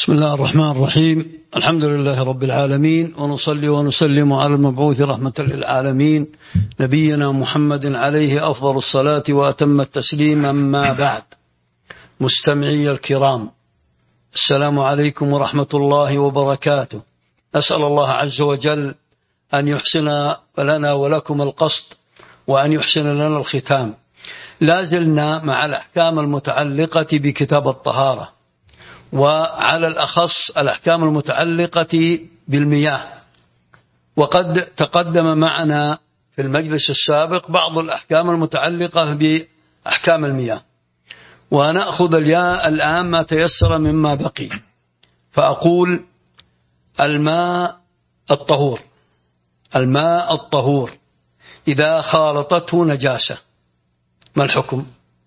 بسم الله الرحمن الرحيم. الحمد لله رب العالمين، ونصلي ونسلم على المبعوث رحمة للعالمين نبينا محمد عليه أفضل الصلاة وأتم التسليم. أما بعد، مستمعي الكرام، السلام عليكم ورحمة الله وبركاته. أسأل الله عز وجل أن يحسن لنا ولكم القصد، وأن يحسن لنا الختام. لازلنا مع الأحكام المتعلقة بكتاب الطهارة، وعلى الأخص الأحكام المتعلقة بالمياه. وقد تقدم معنا في المجلس السابق بعض الأحكام المتعلقة بأحكام المياه، ونأخذ الآن ما تيسر مما بقي. فأقول: الماء الطهور. الماء الطهور إذا خالطته نجاسة، ما الحكم؟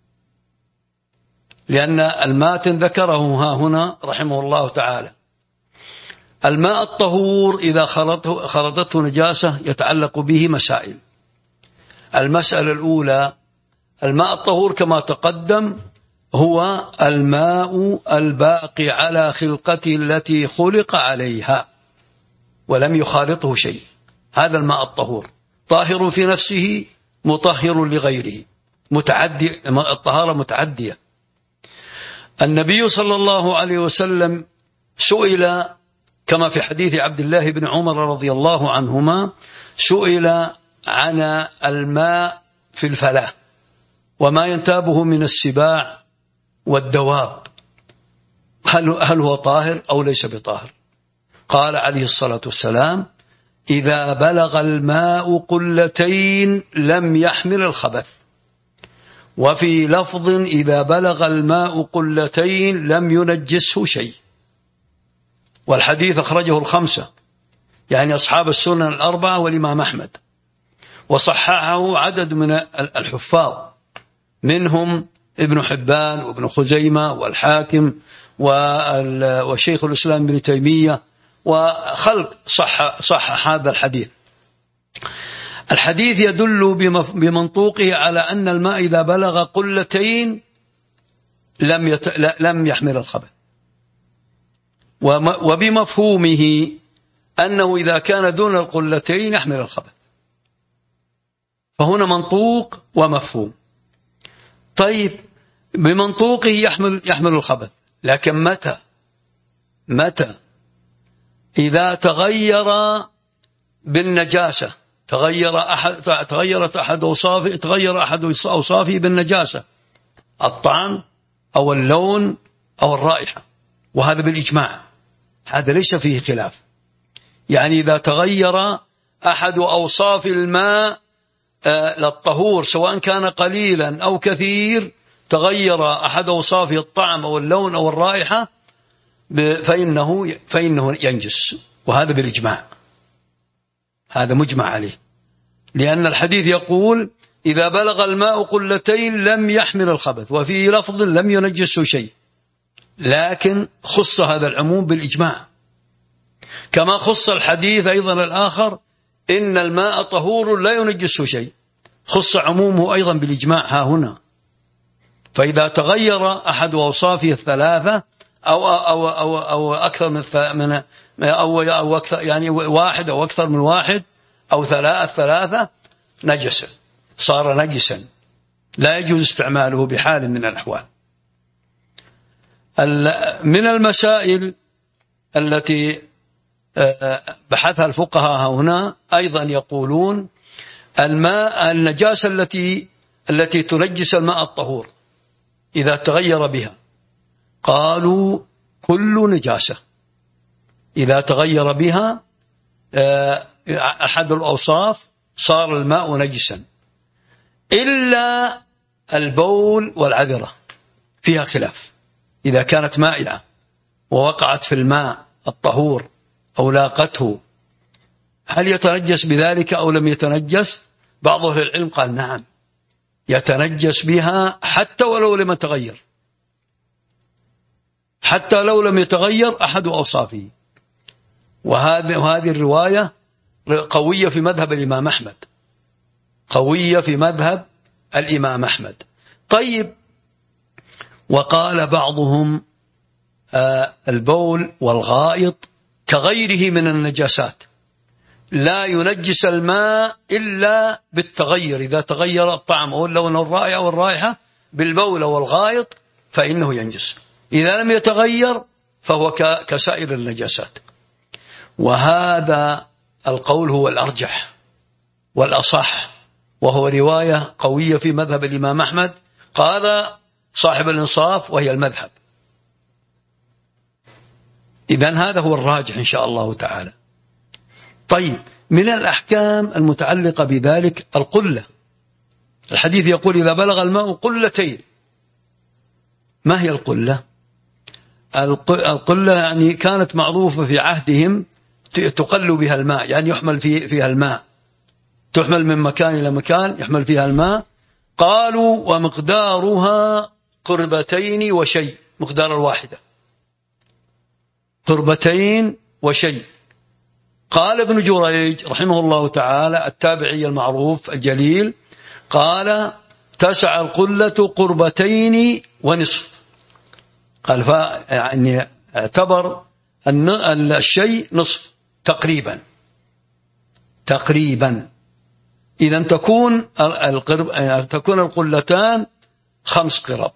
لأن الماتن ذكره ها هنا رحمه الله تعالى. الماء الطهور إذا خلطته نجاسة يتعلق به مسائل. المسألة الأولى: الماء الطهور كما تقدم هو الماء الباقي على خلقته التي خلق عليها ولم يخالطه شيء. هذا الماء الطهور، طاهر في نفسه مطهر لغيره، متعدي. الطهارة متعدية. النبي صلى الله عليه وسلم سئل كما في حديث عبد الله بن عمر رضي الله عنهما، سئل عن الماء في الفلاة وما ينتابه من السباع والدواب، هل هو طاهر أو ليس بطاهر؟ قال عليه الصلاة والسلام: إذا بلغ الماء قلتين لم يحمل الخبث. وفي لفظ: إذا بلغ الماء قلتين لم ينجسه شيء. والحديث أخرجه الخمسة، يعني أصحاب السنن الأربعة والإمام أحمد، وصححه عدد من الحفاظ، منهم ابن حبان وابن خزيمة والحاكم وشيخ الإسلام ابن تيمية وخلق صح هذا الحديث. الحديث يدل بمنطوقه على أن الماء إذا بلغ قلتين لم يحمل الخبث، وبمفهومه أنه إذا كان دون القلتين يحمل الخبث. فهنا منطوق ومفهوم. طيب، بمنطوقه يحمل الخبث، لكن متى؟ إذا تغير بالنجاسة، تغير أحد أوصافه بالنجاسة، الطعم أو اللون أو الرائحة، وهذا بالإجماع، هذا ليس فيه خلاف. يعني إذا تغير أحد أوصاف الماء للطهور سواء كان قليلا أو كثير، تغير أحد أوصافه الطعم أو اللون أو الرائحة، فإنه ينجس، وهذا بالإجماع، هذا مجمع عليه. لأن الحديث يقول: إذا بلغ الماء قلتين لم يحمل الخبث، وفي لفظ لم ينجسه شيء. لكن خص هذا العموم بالإجماع، كما خص الحديث أيضا الآخر: إن الماء طهور لا ينجسه شيء، خص عمومه أيضا بالإجماع ها هنا. فإذا تغير أحد أوصافه الثلاثة أو أكثر من أو أكثر، يعني واحد أو أكثر من واحد أو ثلاثة، نجس، صار نجسا، لا يجوز استعماله بحال من الأحوال. من المسائل التي بحثها الفقهاء هنا أيضا يقولون: النجاسة التي تنجس الماء الطهور إذا تغير بها، قالوا: كل نجاسة إذا تغير بها أحد الأوصاف صار الماء نجسا، إلا البول والعذرة، فيها خلاف. إذا كانت مائعة ووقعت في الماء الطهور أو لاقته، هل يتنجس بذلك أو لم يتنجس؟ بعض أهل العلم قال: نعم، يتنجس بها حتى ولو لم يتغير، حتى لو لم يتغير أحد أوصافه. وهذه الرواية قوية في مذهب الإمام أحمد، قوية في مذهب الإمام أحمد. طيب، وقال بعضهم البول والغائط كغيره من النجاسات، لا ينجس الماء إلا بالتغير، إذا تغير الطعم أو اللون الرائحة أو الرائحة بالبول والغائط فإنه ينجس، إذا لم يتغير فهو كسائر النجاسات. وهذا القول هو الأرجح والأصح، وهو رواية قوية في مذهب الإمام أحمد، قال صاحب الإنصاف وهي المذهب. إذن هذا هو الراجح إن شاء الله تعالى. طيب، من الأحكام المتعلقة بذلك القلة. الحديث يقول إذا بلغ الماء قلتين. ما هي القلة؟ القلة يعني كانت معروفة في عهدهم، تقل بها الماء، يعني يحمل فيها الماء، تحمل من مكان إلى مكان يحمل فيها الماء. قالوا ومقدارها قربتين وشيء، مقدار الواحدة قربتين وشيء. قال ابن جريج رحمه الله تعالى التابعي المعروف الجليل، قال تسع القلة قربتين ونصف. قال يعني اعتبر أن الشيء نصف تقريبا. إذا تكون القلتان 5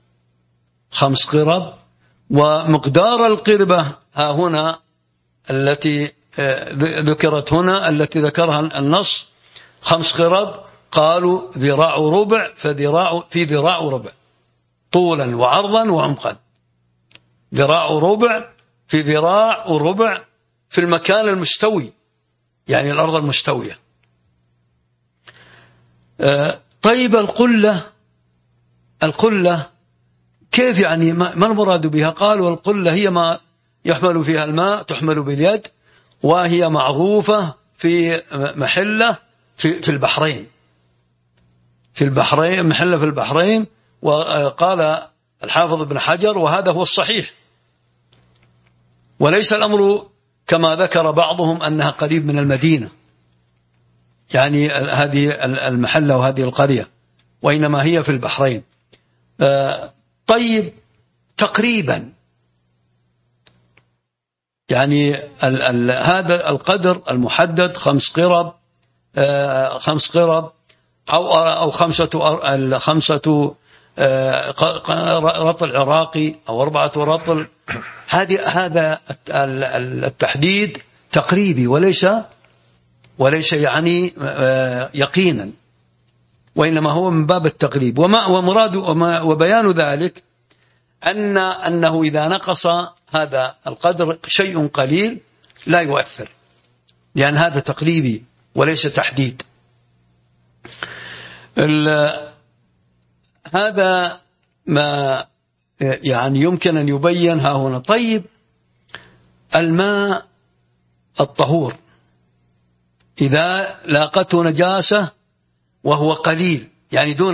قرب. ومقدار القربة ها هنا التي ذكرت هنا، التي ذكرها النص 5 قرب، قالوا ذراع ربع، في ذراع ربع طولا وعرضا وعمقا، ذراع ربع في ذراع وربع في المكان المستوي، يعني الأرض المستوية. طيب القلة كيف يعني؟ ما المراد بها؟ قالوا القلة هي ما يحمل فيها الماء، تحمل باليد، وهي معروفة في محلة في البحرين، محلة في البحرين. وقال الحافظ ابن حجر وهذا هو الصحيح، وليس الأمر كما ذكر بعضهم أنها قريب من المدينة، يعني هذه المحلة وهذه القرية، وإنما هي في البحرين. طيب، تقريبا يعني هذا القدر المحدد 5 قرب، 5 قرب أو 5 رطل عراقي أو 4 رطل. هذا التحديد تقريبي وليس يعني يقينا، وإنما هو من باب التقريب. ومراد وبيان ذلك أنه إذا نقص هذا القدر شيء قليل لا يؤثر، لأن هذا تقريبي وليس تحديد. هذا ما يعني يمكن أن يبين ها هنا. طيب، الماء الطهور إذا لاقته نجاسة وهو قليل، يعني دون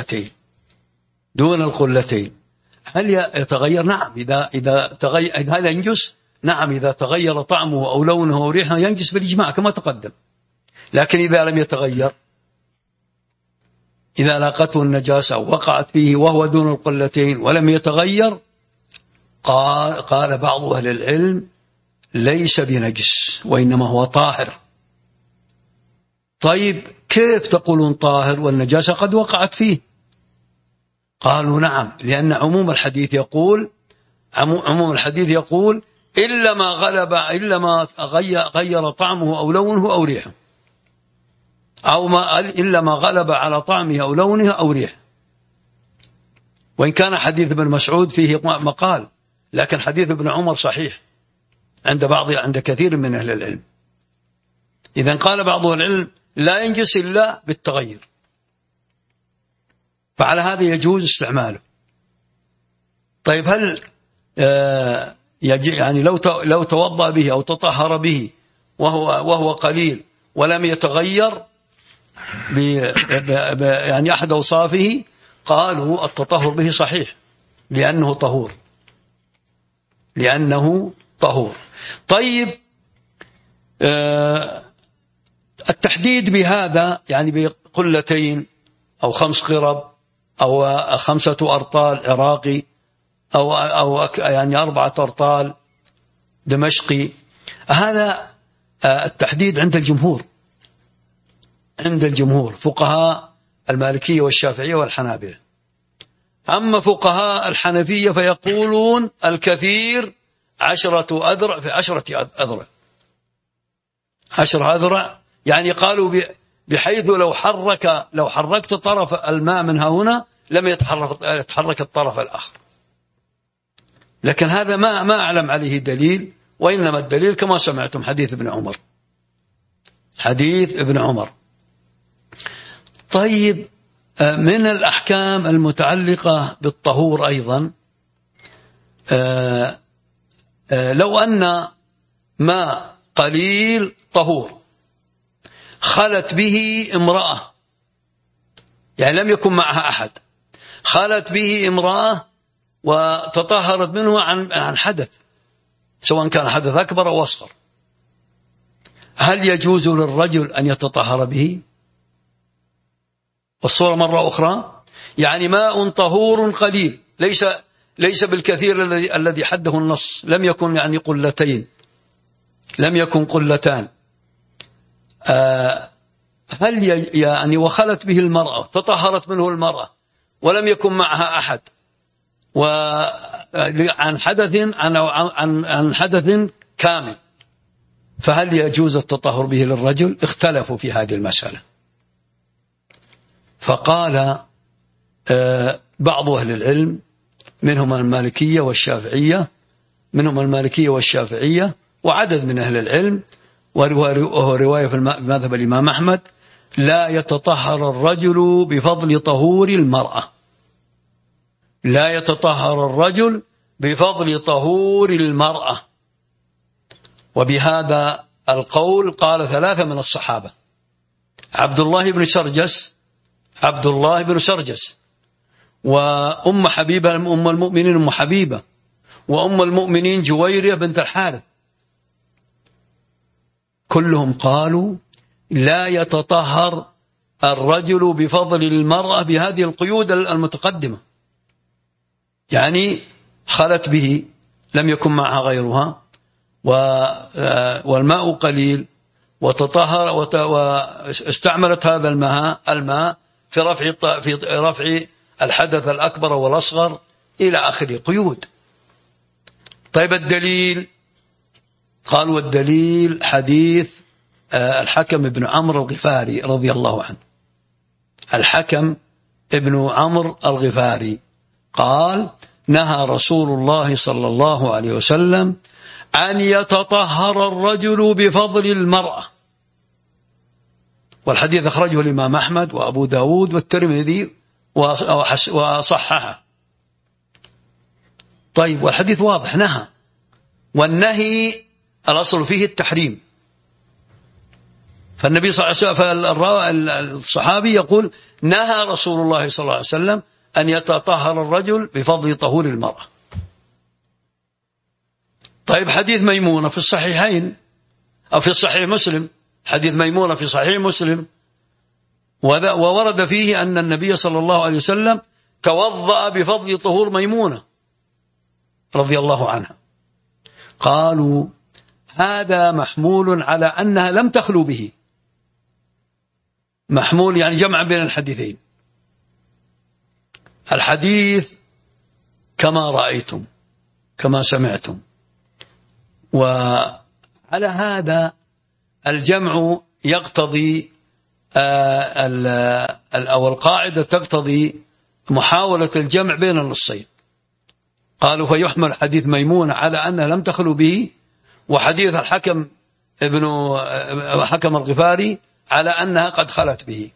القلتين، هل يتغير؟ نعم. إذا تغير هل ينجس؟ نعم، إذا تغير طعمه أو لونه أو ريحه ينجس بالإجماع كما تقدم. لكن إذا لم يتغير، إذا لاقته النجاسة وقعت فيه وهو دون القلتين ولم يتغير، قال بعض أهل العلم ليس بنجس وإنما هو طاهر. طيب، كيف تقولون طاهر والنجاسة قد وقعت فيه؟ قالوا نعم، لأن عموم الحديث يقول إلا ما غير طعمه أو لونه أو ريحه، إلا ما غلب على طعمه أو لونه أو ريحه. وإن كان حديث ابن مسعود فيه مقال، لكن حديث ابن عمر صحيح عند كثير من أهل العلم. إذن قال بعض العلم لا ينجس إلا بالتغير، فعلى هذا يجوز استعماله. طيب، هل يعني لو توضأ به أو تطهر به وهو قليل ولم يتغير يعني أحد أوصافه، قالوا التطهر به صحيح لأنه طهور. طيب، التحديد بهذا يعني بقلتين أو 5 قرب أو 5 أرطال عراقي أو يعني 4 أرطال دمشقي. هذا التحديد عند الجمهور، عند الجمهور فقهاء المالكية والشافعية والحنابلة. أما فقهاء الحنفية فيقولون الكثير 10 أذرع في 10 أذرع، 10 أذرع، يعني قالوا بحيث لو حركت طرف الماء منها هنا لم يتحرك الطرف الآخر. لكن هذا ما أعلم عليه دليل، وإنما الدليل كما سمعتم حديث ابن عمر، حديث ابن عمر. طيب، من الأحكام المتعلقة بالطهور أيضا، لو أن ماء قليل طهور خلت به امرأة، يعني لم يكن معها أحد، خلت به امرأة وتطهرت منه عن حدث، سواء كان حدث أكبر أو أصغر، هل يجوز للرجل أن يتطهر به؟ والصورة مرة أخرى، يعني ماء طهور قليل، ليس بالكثير الذي حده النص، لم يكن يعني قلتين، لم يكن قلتان، هل يعني وخلت به المرأة، تطهرت منه المرأة ولم يكن معها أحد، وعن حدث كامل، فهل يجوز التطهر به للرجل؟ اختلفوا في هذه المسألة. فقال بعض أهل العلم منهم المالكية والشافعية وعدد من أهل العلم، وهو رواية في مذهب الإمام أحمد، لا يتطهر الرجل بفضل طهور المرأة، لا يتطهر الرجل بفضل طهور المرأة. وبهذا القول قال 3 من الصحابة: عبد الله بن سرجس، وأم حبيبة أم المؤمنين أم حبيبة، وأم المؤمنين جويرية بنت الحارث، كلهم قالوا لا يتطهر الرجل بفضل المرأة بهذه القيود المتقدمة، يعني خلت به، لم يكن معها غيرها، والماء قليل، وتطهر واستعملت هذا الماء في رفع الحدث الأكبر والأصغر إلى آخر قيود. طيب، الدليل؟ قالوا الدليل حديث الحكم بن عمرو الغفاري رضي الله عنه. الحكم ابن عمرو الغفاري قال: نهى رسول الله صلى الله عليه وسلم أن يتطهر الرجل بفضل المرأة. والحديث أخرجه الإمام أحمد وأبو داود والترمذي وصححه. طيب، والحديث واضح، نهى، والنهي الأصل فيه التحريم. فالنبي صلى الله عليه وسلم، الصحابي يقول: نهى رسول الله صلى الله عليه وسلم أن يتطهر الرجل بفضل طهور المرأة. طيب، حديث ميمونة في الصحيحين أو في صحيح مسلم، حديث ميمونة في صحيح مسلم، وورد فيه أن النبي صلى الله عليه وسلم توضأ بفضل طهور ميمونة رضي الله عنها. قالوا هذا محمول على أنها لم تخلو به، محمول يعني جمع بين الحديثين، الحديث كما رأيتم كما سمعتم. وعلى هذا الجمع يقتضي أو القاعدة تقتضي محاولة الجمع بين النصين. قالوا فيحمل حديث ميمون على أنها لم تخلو به، وحديث الحكم حكم الغفاري على أنها قد خلت به.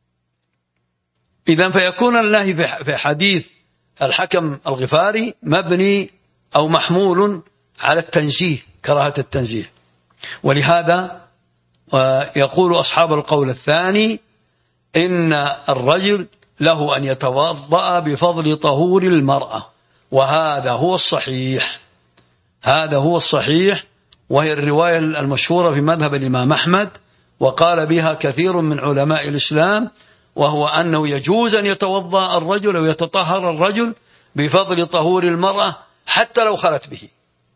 إذن فيكون النهي في حديث الحكم الغفاري مبني أو محمول على التنزيه، كراهة التنزيه. ولهذا يقول أصحاب القول الثاني إن الرجل له أن يتوضأ بفضل طهور المرأة، وهذا هو الصحيح، هذا هو الصحيح، وهي الرواية المشهورة في مذهب الإمام أحمد، وقال بها كثير من علماء الإسلام، وهو أنه يجوز أن يتوضأ الرجل أو يتطهر الرجل بفضل طهور المرأة حتى لو خلت به.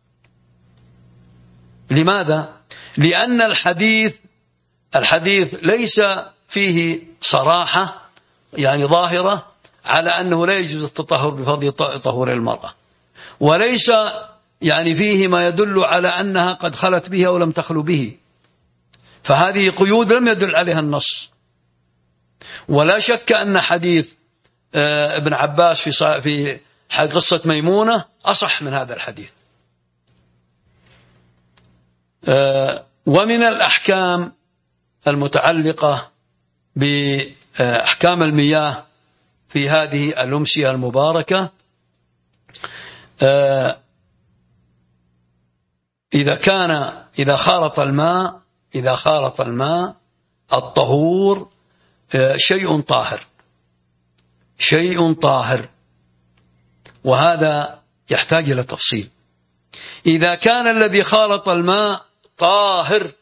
لماذا؟ لأن الحديث ليس فيه صراحة يعني ظاهرة على أنه لا يجوز التطهر بفضل طهور المرأة، وليس يعني فيه ما يدل على أنها قد خلت به أو لم تخل به، فهذه قيود لم يدل عليها النص. ولا شك أن حديث ابن عباس في قصة ميمونة أصح من هذا الحديث. ومن الأحكام المتعلقة بأحكام المياه في هذه الأمسية المباركة، إذا خالط الماء الطهور شيء طاهر، وهذا يحتاج إلى تفصيل. إذا كان الذي خالط الماء طاهر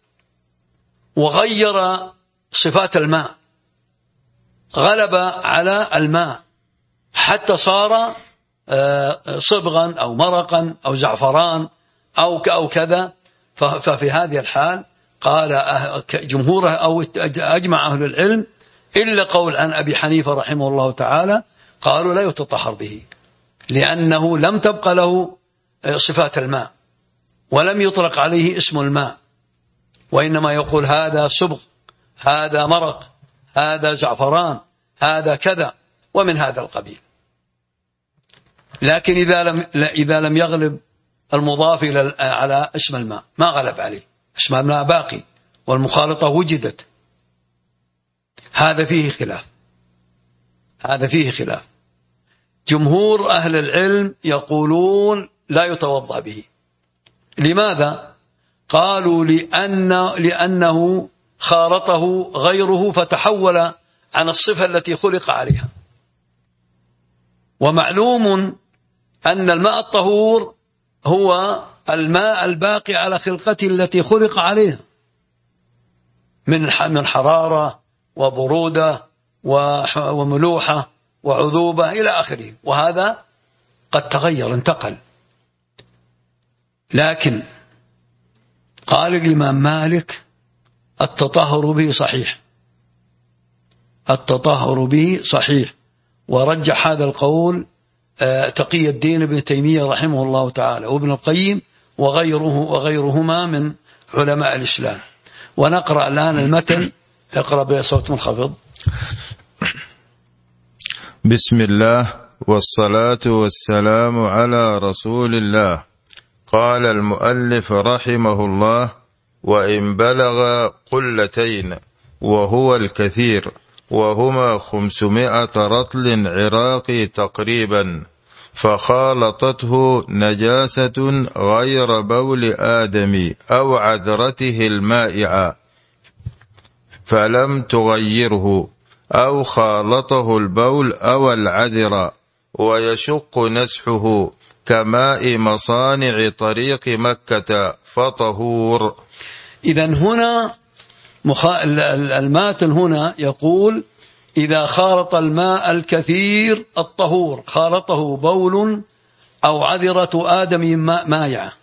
وغير صفات الماء، غلب على الماء حتى صار صبغا أو مرقا أو زعفران أو كذا، ففي هذه الحال قال جمهور أو أجمع أهل العلم إلا قول عن أبي حنيفة رحمه الله تعالى، قالوا لا يتطهر به، لأنه لم تبقى له صفات الماء ولم يطلق عليه اسم الماء، وإنما يقول هذا صبغ، هذا مرق، هذا زعفران، هذا كذا، ومن هذا القبيل. لكن إذا لم يغلب المضاف على اسم الماء، ما غلب عليه، اسم الماء باقي والمخالطة وجدت، هذا فيه خلاف. جمهور أهل العلم يقولون لا يتوضأ به. لماذا؟ قالوا لأنه خالطه غيره فتحول عن الصفة التي خلق عليها، ومعلوم أن الماء الطهور هو الماء الباقي على خلقته التي خلق عليها من حرارة وبرودة وملوحة وعذوبة إلى آخره، وهذا قد تغير انتقل. لكن قال الإمام مالك التطهر به صحيح، ورجح هذا القول تقي الدين ابن تيمية رحمه الله تعالى وابن القيم وغيرهما من علماء الإسلام. ونقرأ الآن المتن، اقرأ بصوت منخفض. بسم الله والصلاة والسلام على رسول الله. قال المؤلف رحمه الله: وإن بلغ قلتين وهو الكثير، وهما 500 رطل عراقي تقريبا، فخالطته نجاسة غير بول آدم أو عذرته المائعة فلم تغيره، أو خالطه البول أو العذر، ويشق نسحه كماء مصانع طريق مكة فطهور. إذن هنا الماتن هنا يقول: إذا خالط الماء الكثير الطهور، خالطه بول أو عذرة آدم مائعة.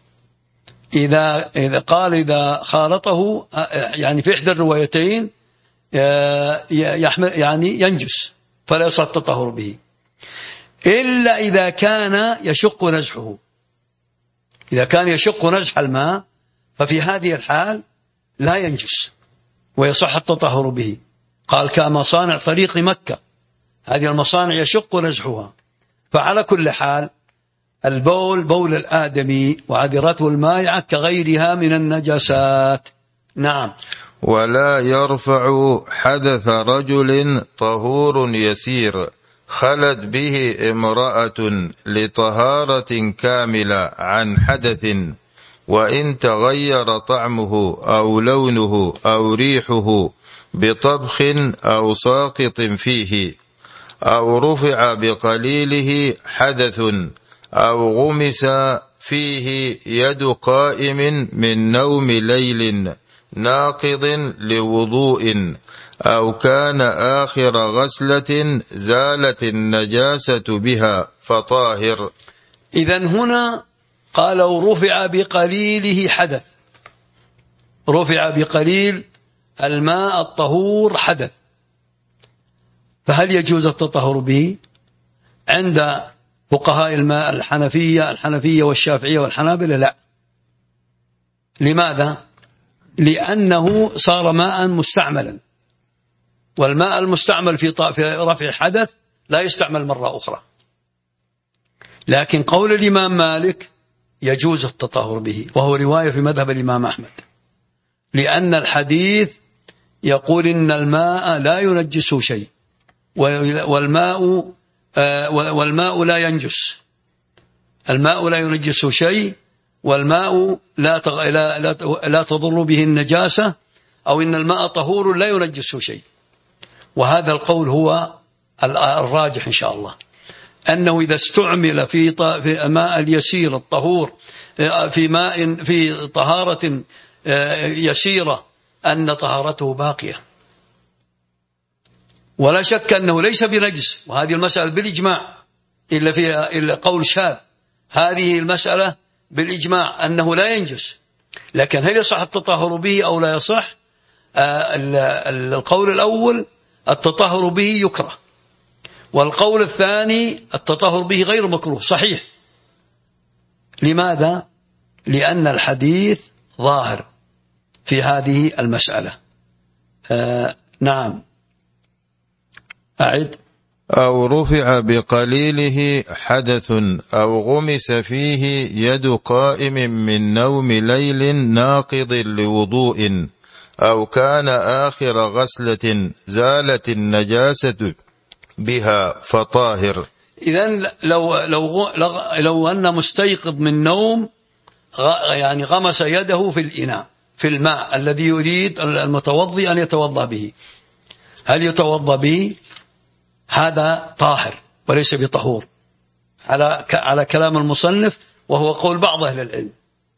إذا قال إذا خالطه، يعني في إحدى الروايتين يحمل يعني ينجس فلا يصح التطهر به، إلا إذا كان يشق نزحه. إذا كان يشق نزح الماء ففي هذه الحال لا ينجس ويصح التطهر به. قال كمصانع طريق مكة، هذه المصانع يشق نزحها. فعلى كل حال البول بول الآدمي وعذرته المائعة كغيرها من النجاسات. نعم. ولا يرفع حدث رجل طهور يسير خلت به امرأة لطهارة كاملة عن حدث، وإن تغير طعمه أو لونه أو ريحه بطبخ أو ساقط فيه، أو رفع بقليله حدث، أو غمس فيه يد قائم من نوم ليل ناقض لوضوء أو كان آخر غسلة زالت النجاسة بها فطاهر. إذن هنا قالوا رفع بقليله حدث، رفع بقليل الماء الطهور حدث، فهل يجوز التطهر به؟ عند فقهاء الماء الحنفية والشافعية والحنابلة لا. لماذا؟ لأنه صار ماء مستعملا، والماء المستعمل في رفع الحدث لا يستعمل مرة أخرى. لكن قول الإمام مالك يجوز التطهر به، وهو رواية في مذهب الإمام أحمد، لأن الحديث يقول إن الماء لا ينجسه شيء، والماء لا ينجس، الماء لا ينجسه شيء، والماء لا تضر به النجاسة، أو إن الماء طهور لا ينجسه شيء. وهذا القول هو الراجح إن شاء الله، أنه إذا استعمل في الماء اليسير الطهور في طهارة يسيرة أن طهارته باقية، ولا شك أنه ليس بنجس. وهذه المسألة بالإجماع إلا فيها إلا قول شاذ، هذه المسألة بالإجماع أنه لا ينجس. لكن هل يصح التطهر به أو لا يصح؟ القول الأول التطهر به يكره، والقول الثاني التطهر به غير مكروه صحيح. لماذا؟ لأن الحديث ظاهر في هذه المسألة. نعم أعد. أو رفع بقليله حدث أو غمس فيه يد قائم من نوم ليل ناقض لوضوء أو كان آخر غسلة زالت النجاسة بها فطاهر. إذن لو أن مستيقظ من نوم يعني غمس يده في الإناء في الماء الذي يريد المتوضي أن يتوضأ به، هل يتوضأ به؟ هذا طاهر وليس بطهور على كلام المصنف، وهو قول بعض أهل العلم.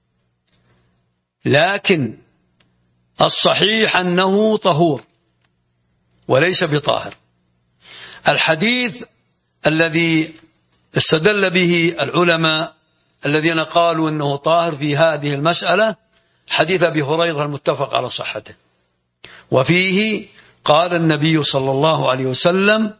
لكن الصحيح أنه طهور وليس بطاهر. الحديث الذي استدل به العلماء الذين قالوا أنه طاهر في هذه المسألة حديث أبي هريرة المتفق على صحته، وفيه قال النبي صلى الله عليه وسلم: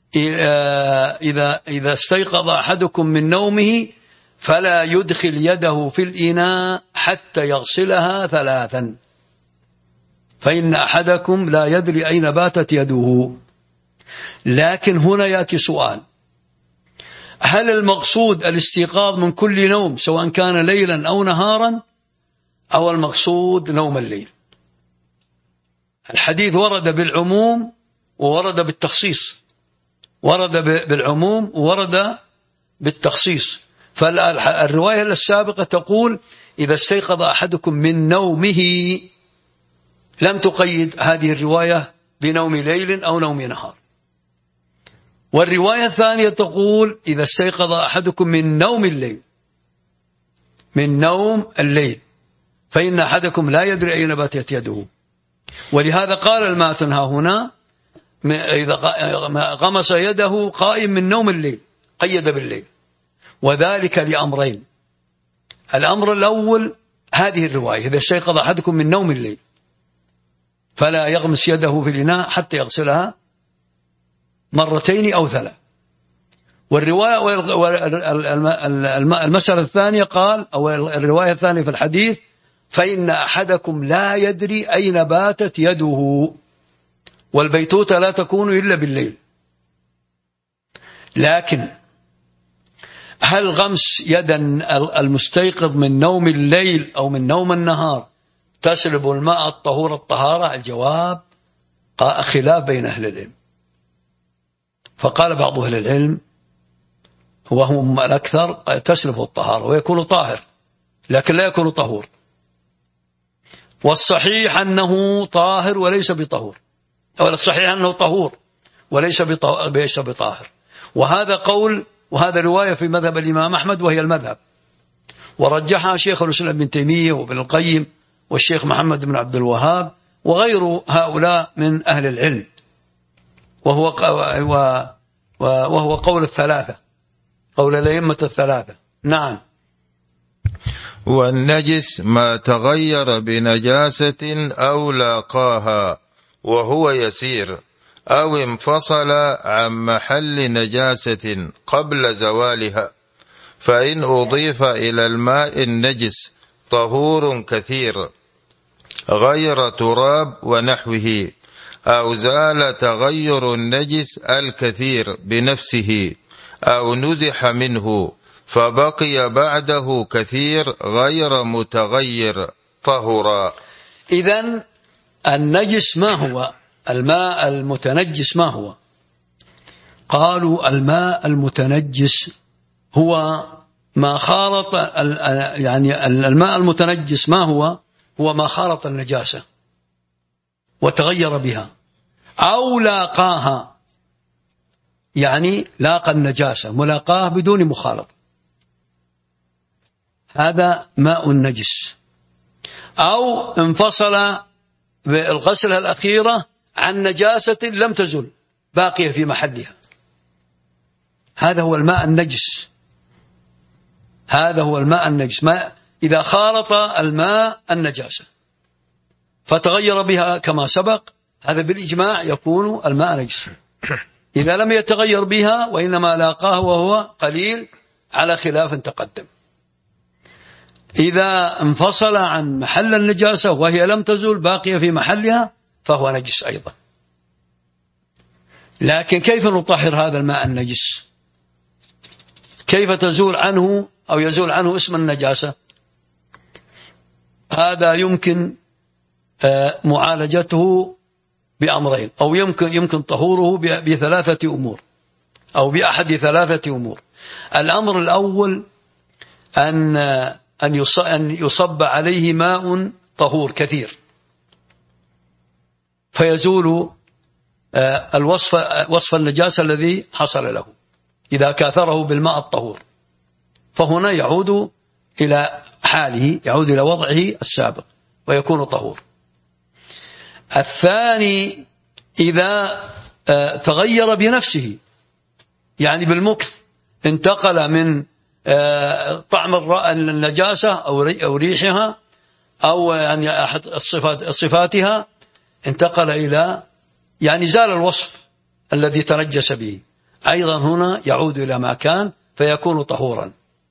إذا استيقظ أحدكم من نومه فلا يدخل يده في الإناء حتى يغسلها 3، فإن أحدكم لا يدري أين باتت يده. لكن هنا يأتي سؤال: هل المقصود الاستيقاظ من كل نوم سواء كان ليلا أو نهارا، أو المقصود نوم الليل؟ الحديث ورد بالعموم وورد بالتخصيص، ورد بالعموم وورد بالتخصيص. فالرواية السابقة تقول: إذا استيقظ أحدكم من نومه، لم تقيد هذه الرواية بنوم ليل أو نوم نهار. والرواية الثانية تقول: إذا استيقظ أحدكم من نوم الليل، من نوم الليل، فإن أحدكم لا يدري أين باتت يده. ولهذا قال الماتن ها هنا: إذا غمس يده قائم من نوم الليل، قيد بالليل، وذلك لأمرين. الأمر الأول هذه الرواية: إذا استيقظ أحدكم من نوم الليل فلا يغمس يده في الإناء حتى يغسلها 2 أو 3. والرواية المسألة الثانية قال، أو الرواية الثانية في الحديث: فإن أحدكم لا يدري أين باتت يده، والبيتوتة لا تكون إلا بالليل. لكن هل غمس يد المستيقظ من نوم الليل أو من نوم النهار تسلب الماء الطهور الطهارة؟ الجواب خلاف بين أهل العلم. فقال بعض أهل العلم وهم الأكثر: تسلب الطهارة ويكون طاهر، لكن لا يكون طهور. والصحيح أنه طاهر وليس بطهور، أو الصحيح أنه طهور وليس بطاهر. وهذا قول وهذا رواية في مذهب الإمام أحمد، وهي المذهب، ورجحها شيخ الإسلام ابن تيمية وابن القيم والشيخ محمد بن عبد الوهاب وغير هؤلاء من أهل العلم، وهو قول الثلاثة، قول الأئمة الثلاثة. نعم. والنجس ما تغير بنجاسة أو لاقاها وهو يسير، أو انفصل عن محل نجاسة قبل زوالها، فإن أضيف إلى الماء النجس طهور كثير غير تراب ونحوه، أو زال تغير النجس الكثير بنفسه، أو نزح منه فبقي بعده كثير غير متغير، طهرا. إذن النجس ما هو؟ الماء المتنجس ما هو؟ قالوا الماء المتنجس هو ما خالط، يعني الماء المتنجس ما هو؟ هو ما خالط النجاسة وتغير بها أو لاقاها، يعني لاقى النجاسة ملاقاه بدون مخالطة، هذا ماء النجس. أو انفصل بالغسلة الأخيرة عن نجاسة لم تزل باقية في محلها، هذا هو الماء النجس. هذا هو الماء النجس، ما إذا خالط الماء النجاسة فتغير بها كما سبق، هذا بالإجماع يكون الماء نجس. إذا لم يتغير بها وإنما لاقاه وهو قليل على خلاف تقدم. إذا انفصل عن محل النجاسة وهي لم تزل باقية في محلها فهو نجس أيضا. لكن كيف نطهر هذا الماء النجس؟ كيف تزول عنه أو يزول عنه اسم النجاسة؟ هذا يمكن معالجته بأمرين، أو يمكن طهوره بثلاثة أمور أو بأحد ثلاثة أمور. الأمر الأول أن يصب عليه ماء طهور كثير فيزول وصف النجاسة الذي حصل له. إذا كاثره بالماء الطهور فهنا يعود إلى حاله، يعود إلى وضعه السابق ويكون طهور. الثاني إذا تغير بنفسه، يعني بالمكث انتقل من طعم النجاسة أو ريحها أو يعني أحد صفاتها، انتقل إلى يعني زال الوصف الذي تنجس به، أيضا هنا يعود إلى ما كان فيكون طهورا.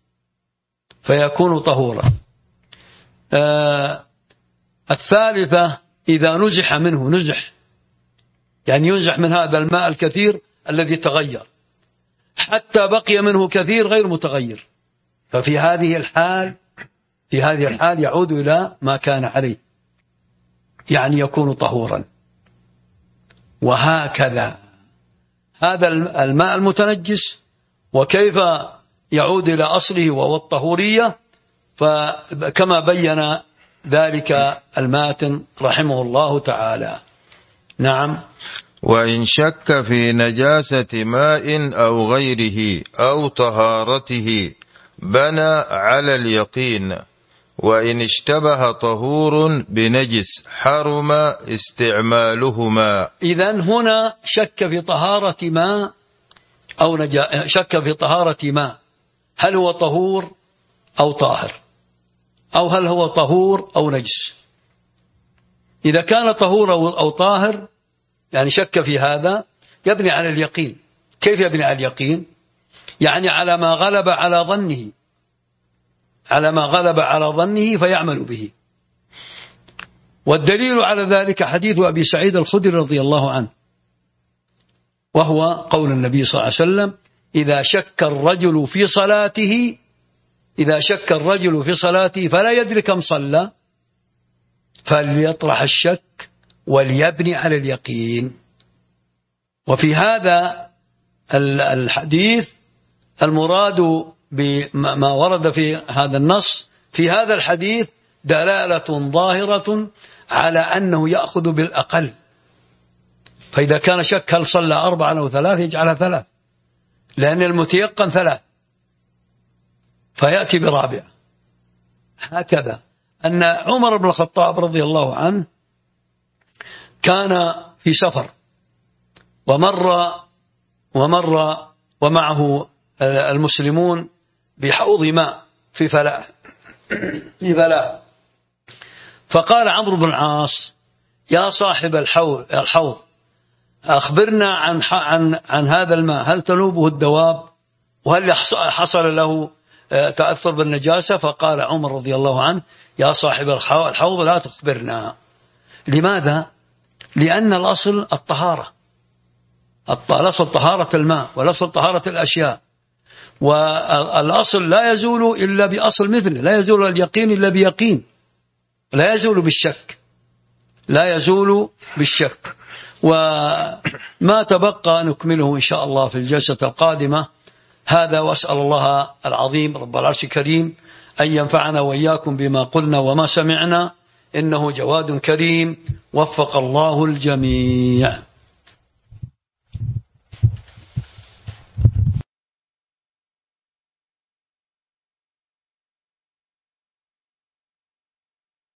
الثالثة إذا نزح منه، نزح يعني ينزح من هذا الماء الكثير الذي تغير حتى بقي منه كثير غير متغير، ففي هذه الحال يعود إلى ما كان عليه، يعني يكون طهورا. وهكذا هذا الماء المتنجس وكيف يعود إلى أصله وهو الطهورية، فكما بين ذلك الماتن رحمه الله تعالى. نعم. وإن شك في نجاسة ماء أو غيره أو طهارته بنى على اليقين، وإن اشتبه طهور بنجس حرم استعمالهما. إذن هنا شك في طهارة ماء أو شك في طهارة ماء، هل هو طهور أو طاهر، أو هل هو طهور أو نجس. إذا كان طهور أو طاهر يعني شك في هذا، يبني على اليقين. كيف يبني على اليقين؟ يعني على ما غلب على ظنه فيعمل به. والدليل على ذلك حديث أبي سعيد الخدري رضي الله عنه، وهو قول النبي صلى الله عليه وسلم: إذا شك الرجل في صلاته فلا يدري كم صلى فليطرح الشك وليبني على اليقين. وفي هذا الحديث المراد بما ورد في هذا النص، في هذا الحديث دلالة ظاهرة على أنه يأخذ بالأقل، فإذا كان شك هل صلى 4 أو 3 يجعلها 3، لأن المتيقن 3 فيأتي ب4. هكذا أن عمر بن الخطاب رضي الله عنه كان في سفر ومر ومعه المسلمون بحوض ماء في فلاة فقال عمرو بن العاص: يا صاحب الحوض أخبرنا عن هذا الماء، هل تنوبه الدواب وهل حصل له تأثر بالنجاسة؟ فقال عمر رضي الله عنه: يا صاحب الحوض لا تخبرنا. لماذا؟ لأن الأصل الطهارة، الأصل طهارة الماء والأصل طهارة الأشياء، والأصل لا يزول إلا بأصل مثله، لا يزول اليقين إلا بيقين، لا يزول بالشك، لا يزول بالشك. وما تبقى نكمله إن شاء الله في الجلسة القادمة. هذا، وأسأل الله العظيم رب العرش الكريم أن ينفعنا وإياكم بما قلنا وما سمعنا، إنه جواد كريم. وفق الله الجميع.